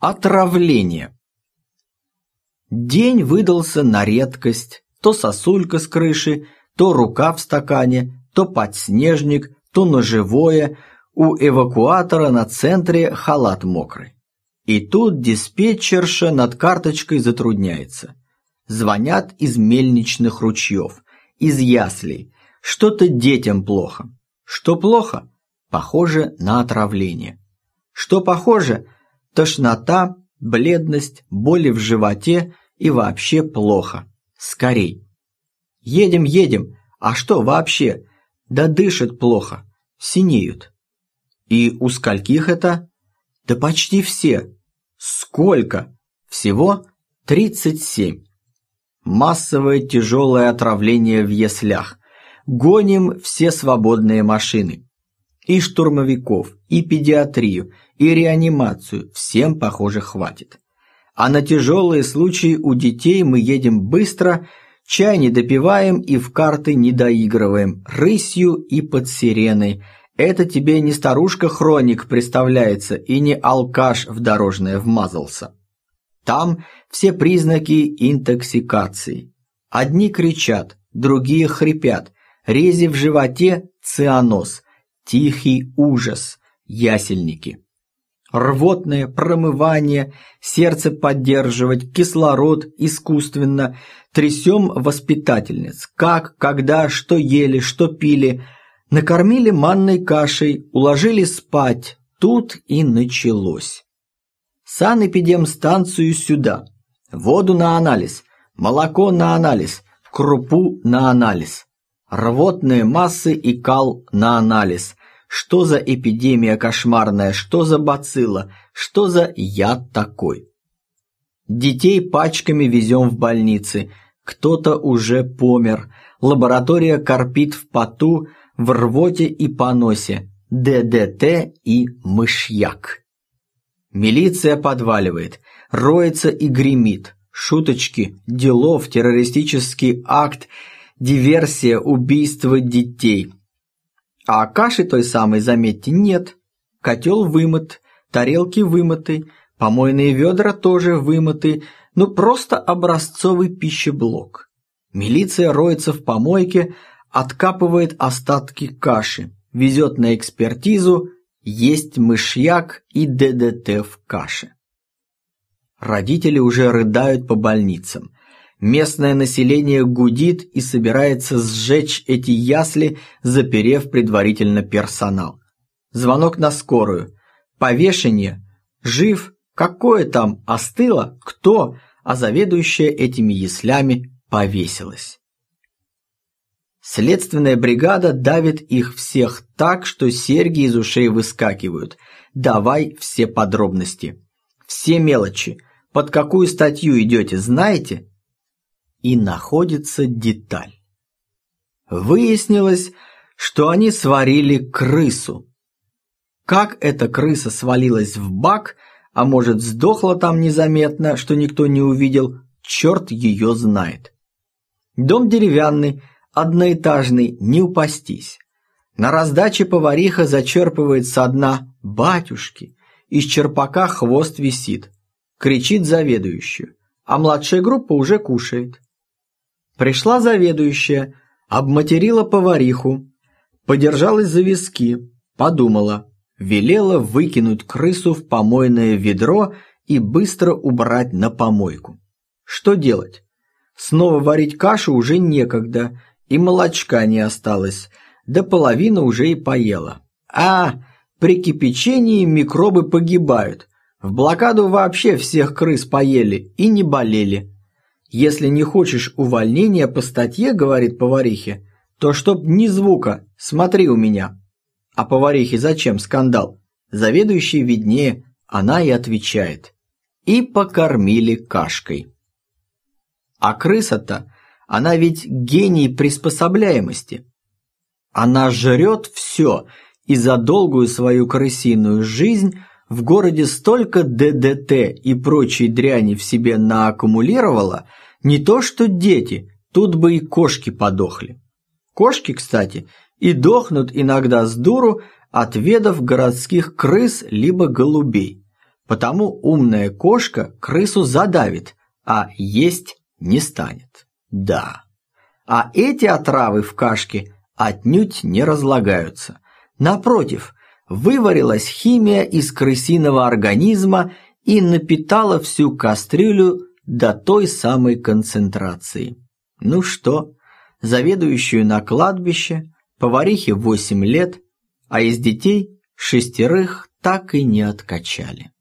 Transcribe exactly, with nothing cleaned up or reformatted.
Отравление. День выдался на редкость. То сосулька с крыши, то рука в стакане, то подснежник, то ножевое. У эвакуатора на центре халат мокрый. И тут диспетчерша над карточкой затрудняется. Звонят из мельничных ручьев, из яслей. Что-то детям плохо. Что плохо? Похоже на отравление. Что похоже? Тошнота, бледность, боли в животе и вообще плохо. Скорей. Едем, едем. А что вообще? Да дышат плохо. Синеют. И у скольких это? Да почти все. Сколько? Всего тридцать семь. Массовое тяжелое отравление в яслях. Гоним все свободные машины. И штурмовиков, и педиатрию, и реанимацию. Всем, похоже, хватит. А на тяжелые случаи у детей мы едем быстро, чай не допиваем и в карты не доигрываем, рысью и под сиреной. Это тебе не старушка-хроник представляется и не алкаш в дорожное вмазался. Там все признаки интоксикации. Одни кричат, другие хрипят, рези в животе – цианоз, тихий ужас, ясельники. Рвотное, промывание, сердце поддерживать, кислород искусственно. Трясем воспитательниц. Как, когда, что ели, что пили. Накормили манной кашей, уложили спать. Тут и началось. Санэпидемстанцию сюда. Воду на анализ, молоко на анализ, крупу на анализ. Рвотные массы и кал на анализ. Что за эпидемия кошмарная, что за бацилла, что за яд такой? Детей пачками везем в больницы. Кто-то уже помер. Лаборатория корпит в поту, в рвоте и поносе. ДДТ и мышьяк. Милиция подваливает, роется и гремит. Шуточки, делов, террористический акт, диверсия, убийство детей. А каши той самой, заметьте, нет. Котел вымыт, тарелки вымыты, помойные ведра тоже вымыты. Ну просто образцовый пищеблок. Милиция роется в помойке, откапывает остатки каши, везет на экспертизу, есть мышьяк и ДДТ в каше. Родители уже рыдают по больницам. Местное население гудит и собирается сжечь эти ясли, заперев предварительно персонал. Звонок на скорую. Повешение. Жив. Какое там? Остыло? Кто? А заведующая этими яслями повесилась. Следственная бригада давит их всех так, что серьги из ушей выскакивают. Давай все подробности. Все мелочи. Под какую статью идете, знаете? И находится деталь. Выяснилось, что они сварили крысу. Как эта крыса свалилась в бак, а может сдохла там незаметно, что никто не увидел, черт ее знает. Дом деревянный, одноэтажный, не упастись. На раздаче повариха зачерпывает со дна батюшки, из черпака хвост висит, кричит заведующую, а младшая группа уже кушает. Пришла заведующая, обматерила повариху, подержалась за виски, подумала, велела выкинуть крысу в помойное ведро и быстро убрать на помойку. Что делать? Снова варить кашу уже некогда, и молочка не осталось, да половина уже и поела. А, при кипячении микробы погибают. В блокаду вообще всех крыс поели и не болели. Если не хочешь увольнения по статье, говорит поварихе, то чтоб ни звука, смотри у меня. А поварихе зачем скандал? Заведующей виднее, она и отвечает. И покормили кашкой. А крыса-то, она ведь гений приспособляемости. Она жрет все, и за долгую свою крысиную жизнь в городе столько ДДТ и прочей дряни в себе нааккумулировала, не то что дети, тут бы и кошки подохли. Кошки, кстати, и дохнут иногда с дуру, отведав городских крыс либо голубей. Потому умная кошка крысу задавит, а есть не станет. Да. А эти отравы в кашке отнюдь не разлагаются. Напротив, выварилась химия из крысиного организма и напитала всю кастрюлю до той самой концентрации. Ну что, заведующую на кладбище, поварихе восемь лет, а из детей шестерых так и не откачали.